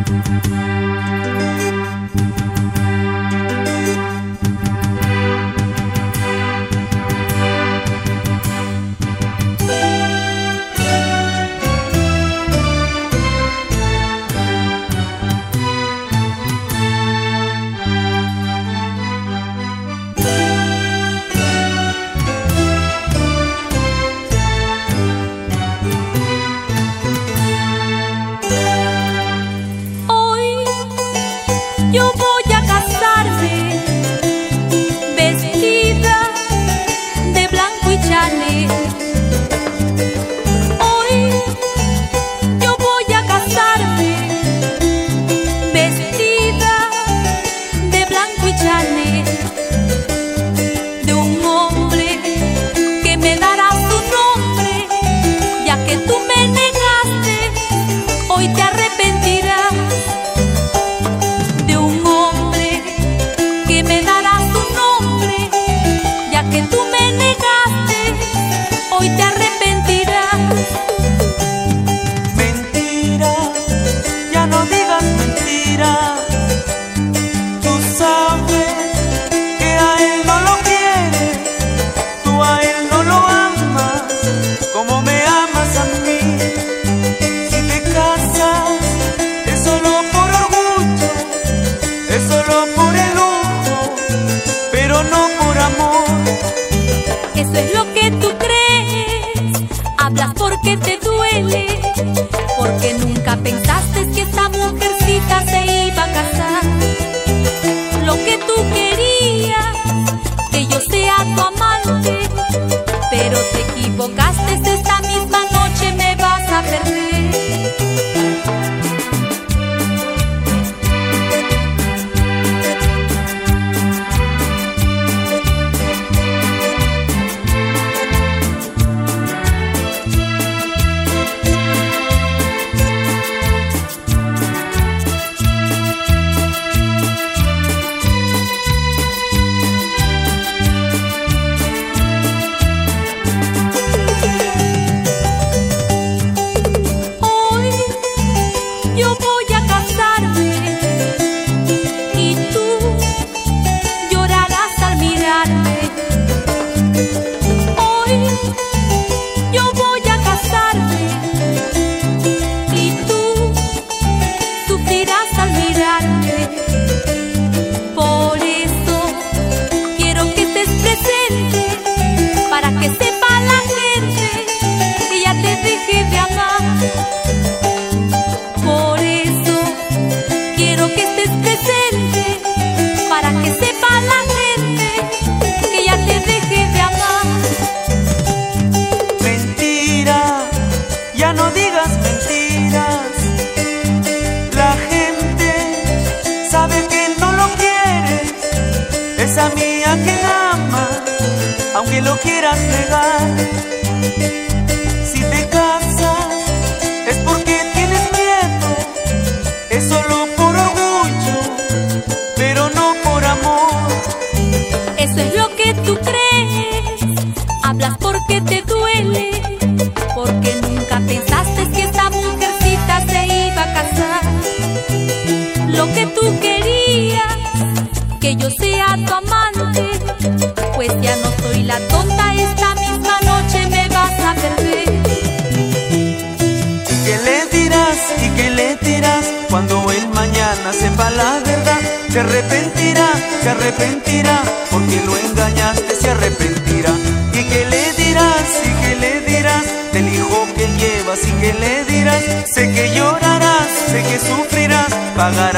Yo voy a casarme vestida de blanco y chalet. Hoy yo voy a casarme vestida de blanco y chalet, de un hombre que me dará su nombre, ya que tú me negaste, hoy te arrepentirás. Que tú me negaste, hoy te arrepentirás. Mentira, ya no digas mentira. Tú sabes que a él no lo quieres, tú a él no lo amas como me amas a mí. Si te casas es solo por orgullo, es solo por el lujo, pero no por amor. Eso es lo que tú crees, hablas porque te duele, porque nunca pensaste que esta mujercita se iba a casar. Lo que tú querías, que yo sea tu amante, pero te equivocaste, esta misma noche me vas a perder. Yo voy a casarme y tú llorarás al mirarme. Hoy yo voy a casarme y tú sufrirás al mirarme. Por eso quiero que estés presente, para que sepa la gente que ya te dejé de amar. Que estés presente, para que sepa la gente que ya te dejé de amar. Mentira, ya no digas mentiras. La gente sabe que no lo quieres, es a mí a quien amas, aunque lo quieras negar. Si te casas es porque tienes miedo, es solo por orgullo, pero no por amor. Eso es lo que tú crees, hablas porque te duele, porque nunca pensaste que esta mujercita se iba a casar. Lo que tú querías, que yo sea tu amante, pues ya no soy la tonta, esta misma noche me vas a perder. ¿Y qué le dirás? ¿Y qué le dirás? Cuando él mañana sepa la verdad, se arrepentirá, porque lo engañaste, se arrepentirá. ¿Y qué le dirás? ¿Y qué le dirás? Del hijo que llevas, ¿y qué le dirás? Sé que llorarás, sé que sufrirás, pagarás